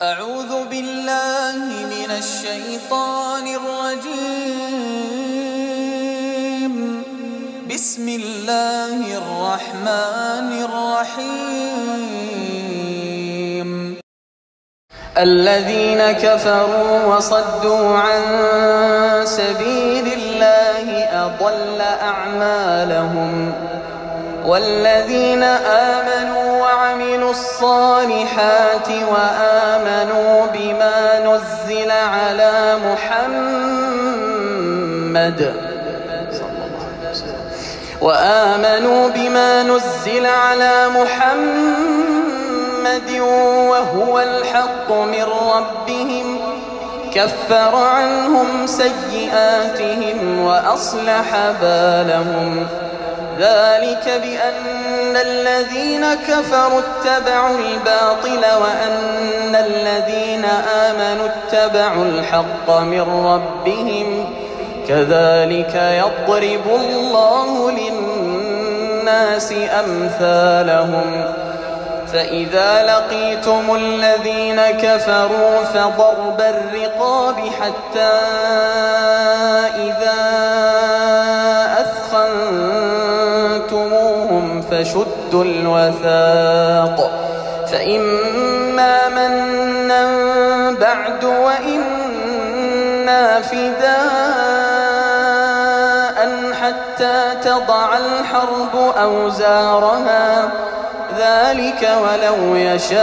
أعوذ بالله من الشيطان الرجيم. بسم الله الرحمن الرحيم. الذين كفروا وصدوا عن سبيل الله أضل أعمالهم، والذين آمنوا وعملوا الصالحات وآمنوا بما نزل على محمد وهو الحق من ربهم كفر عنهم سيئاتهم وأصلح بالهم. ذلك بأن الذين كفروا اتبعوا الباطل وأن الذين آمنوا اتبعوا الحق من ربهم. كذلك يضرب الله للناس أمثالهم. فإذا لقيتم الذين كفروا فضرب الرقاب حتى إذا أثخنتموهم فشدوا الوثاق، فإما منا بعد وإما فداء حتى تضع الحرب أوزارها. ذلك ولو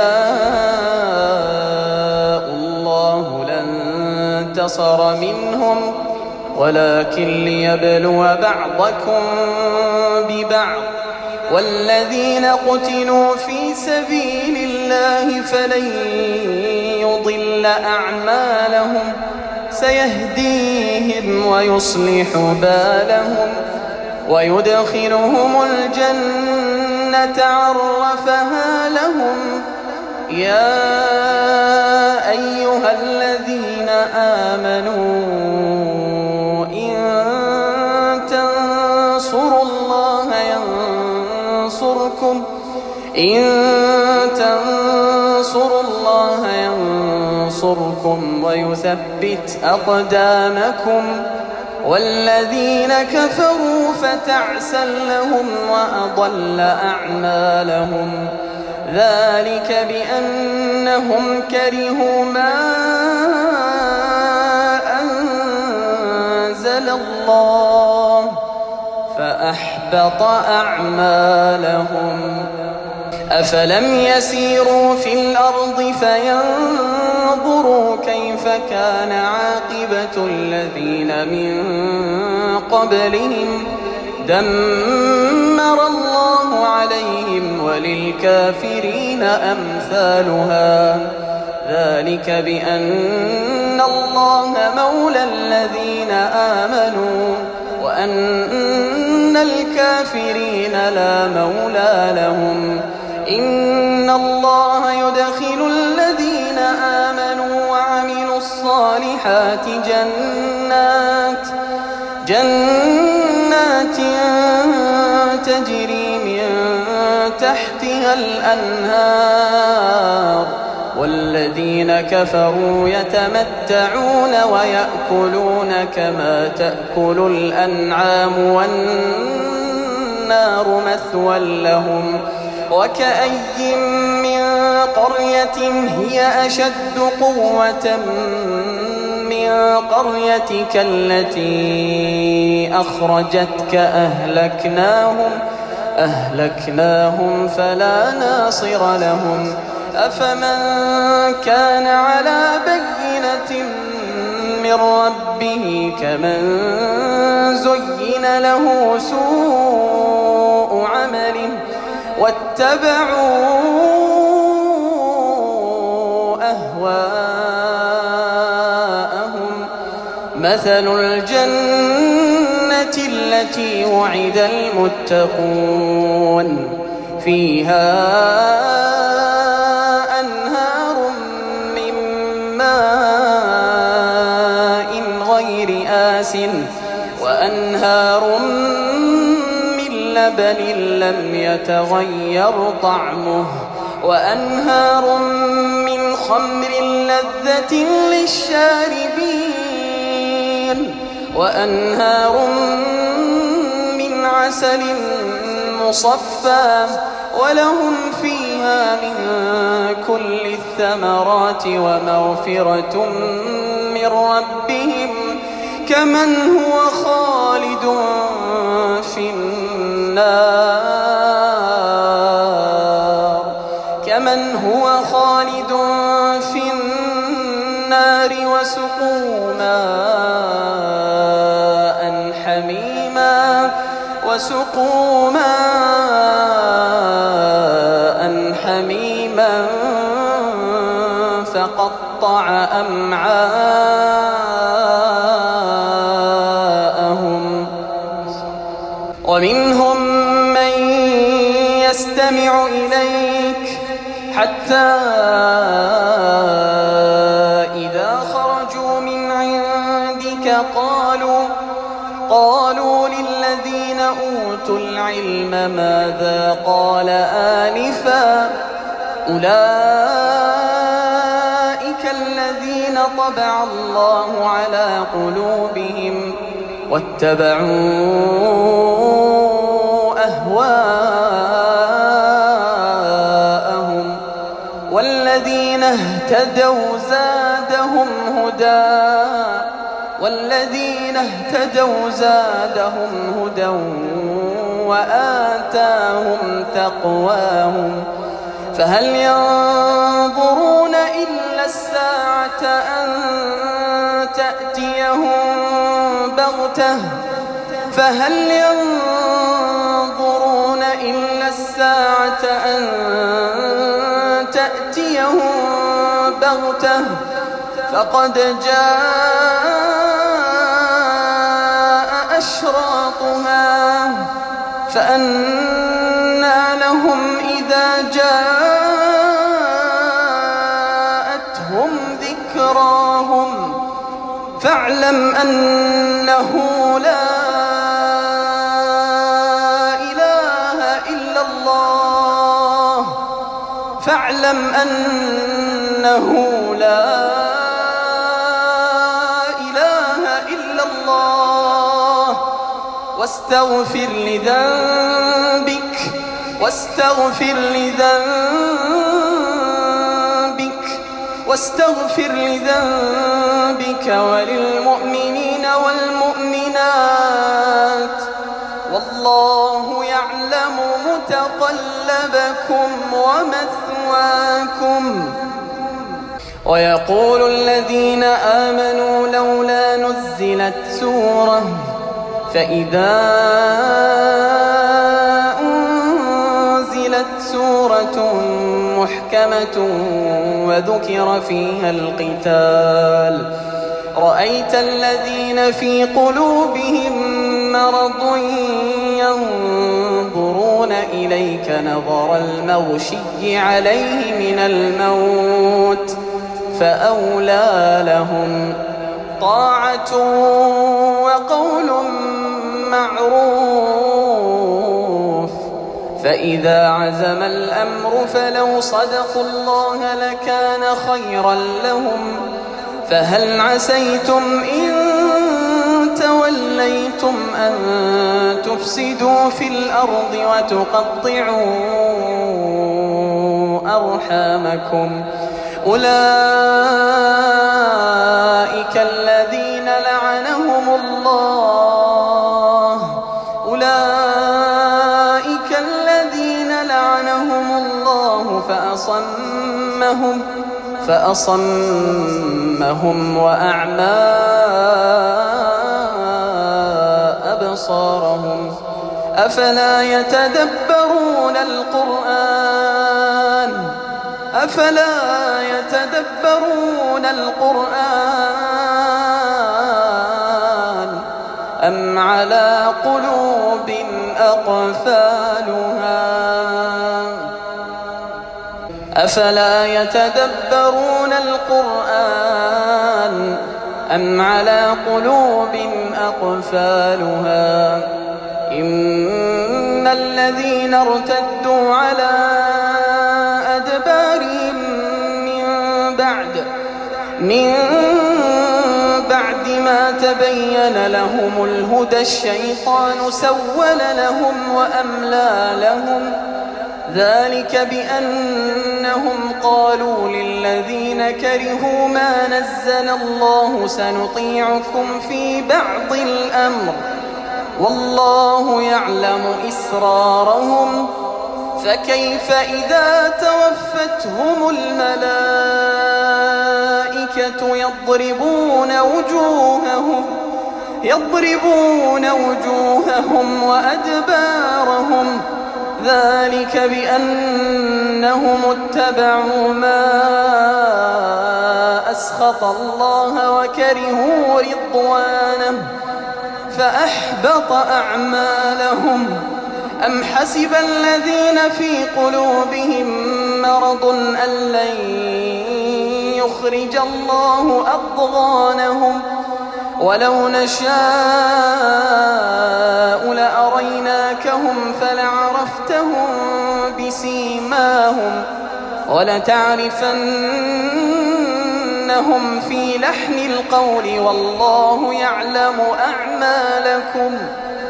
يشاء الله لانتصر منهم ولكن ليبلو بعضكم ببعض. والذين قتلوا في سبيل الله فلن يضل أعمالهم سيهديهم ويصلح بالهم ويدخلهم الجنة عرفها لهم. يا أيها الذين آمنوا إن تنصروا الله ينصركم ويثبت أقدامكم. والذين كفروا فتعسا لهم وأضل أعمالهم. ذلك بأنهم كرهوا ما أنزل الله فأحبط أعمالهم. أفلم يسيروا في الأرض فينظروا كيف كان عاقبة الذين من قبلهم دمر الله عليهم وللكافرين أمثالها. ذلك بأن الله مولى الذين آمنوا وأن الكافرين لا مولى لهم. إن الله يدخل الذين آمنوا وعملوا الصالحات جنات تجري من تحتها الأنهار. والذين كفروا يتمتعون ويأكلون كما تأكل الأنعام والنار مثوى لهم. وكأي من قرية هي أشد قوة من قريتك التي أخرجتك أهلكناهم فلا ناصر لهم. أفمن كان على بينة من ربه كمن زين له سوء عمله واتبعوا أهواءهم. مثل الجنة التي وعد المتقون فيها أنهار من ماء غير آسٍ وأنهار من لبن لم يتغير طعمه وأنهار من خمر لذة للشاربين وأنهار من عسل مصفى ولهم فيها من كل الثمرات ومغفرة من ربهم كمن هو خالد في النار وسقوا ماء حميما فقطع أمعاءهم ومنهم من يستمع إليك حتى إذا خرجوا من عندك قالوا للذين أوتوا العلم ماذا قال آنفا أولئك الذين طبع الله على قلوبهم واتبعوا أهواءهم والذين اهتدوا زادهم هدى وآتاهم تقواهم فهل ينظرون إلا الساعة أن تأتيهم بغتة فقد جاء أشراطها فأنى لهم إذا جاءتهم ذكراهم فاعلم أنه لا إله إلا الله واستغفر لذنبك وللمؤمنين والمؤمنات والله يعلم متقلبكم ومثواكم ويقول الذين آمنوا لولا نزلت سورة فإذا أنزلت سورة محكمة وذكر فيها القتال رأيت الذين في قلوبهم مرض ينظرون إليك نظر المغشي عليه من الموت فأولى لهم طاعة وقول معروف فإذا عزم الأمر فلو صدقوا الله لكان خيرا لهم فهل عسيتم إن توليتم أن تفسدوا في الأرض وتقطعوا أرحامكم أولئك الذين لعنهم الله فأصمهم وأعمى أبصارهم أفلا يتدبرون القرآن أم على قلوب أقفالها إن الذين ارتدوا على أدبارهم من بعد ما تبين لهم الهدى الشيطان سول لهم وأملى لهم ذلك بأنهم قالوا للذين كرهوا ما نزل الله سنطيعكم في بعض الأمر والله يعلم إسرارهم فكيف إذا توفتهم الملائكة يضربون وجوههم وأدبارهم ذلك بأنهم اتبعوا ما أسخط الله وكرهوا رضوانه فأحبط أعمالهم أم حسب الذين في قلوبهم مرض أن لن يخرج الله أضغانهم ولو نشاء لأريناكهم فلعرفتهم بسيماهم ولتعرفنهم في لحن القول والله يعلم أعمالكم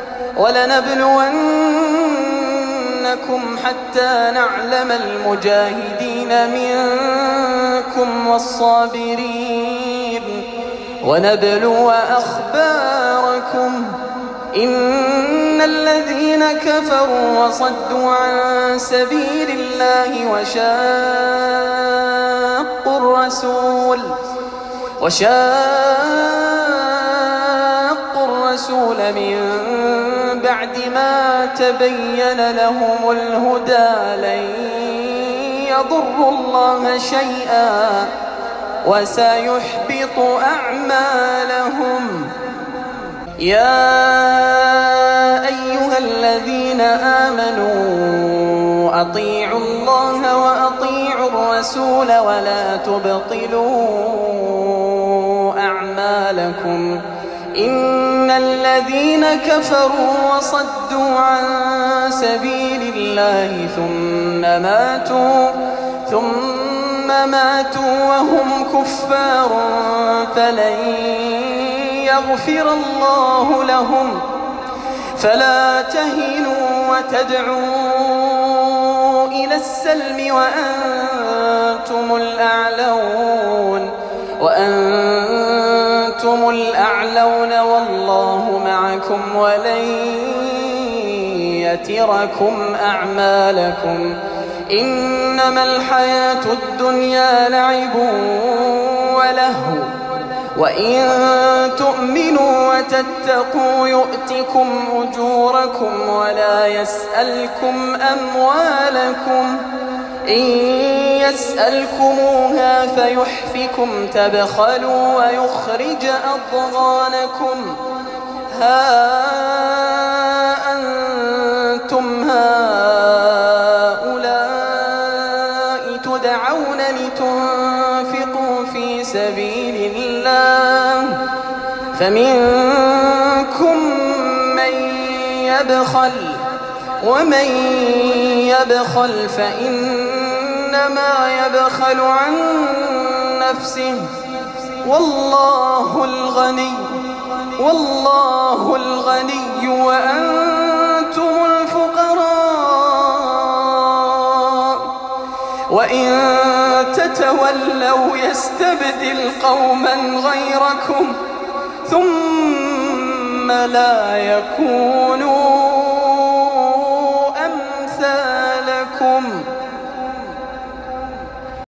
ولنبلونكم حتى نعلم المجاهدين منكم والصابرين ونبلو أخباركم إن الذين كفروا وصدوا عن سبيل الله وشاقوا الرسول من بعد ما تبين لهم الهدى لن يضروا الله شيئا وسيحبط أعمالهم يا أيها الذين آمنوا أطيعوا الله وأطيعوا الرسول ولا تبطلوا أعمالكم إن الذين كفروا وصدوا عن سبيل الله ثم ماتوا وهم كفار فلن يغفر الله لهم فلا تهنوا وتدعوا إلى السلم وأنتم الأعلون والله معكم ولن يتركم أعمالكم إنما الحياة الدنيا لعب ولهو وإن تؤمنوا وتتقوا يؤتكم أجوركم ولا يسألكم أموالكم إن يسألكموها فيحفكم تبخلوا ويخرج أضغانكم ها أنتم هؤلاء تدعون لتنفقوا في سبيل الله فمنكم من يبخل ومن يبخل فإنما يبخل عن نفسه والله الغني وأنتم الفقراء وإن تتولوا يستبدل قوما غيركم ثم لا يكونوا أمثالكم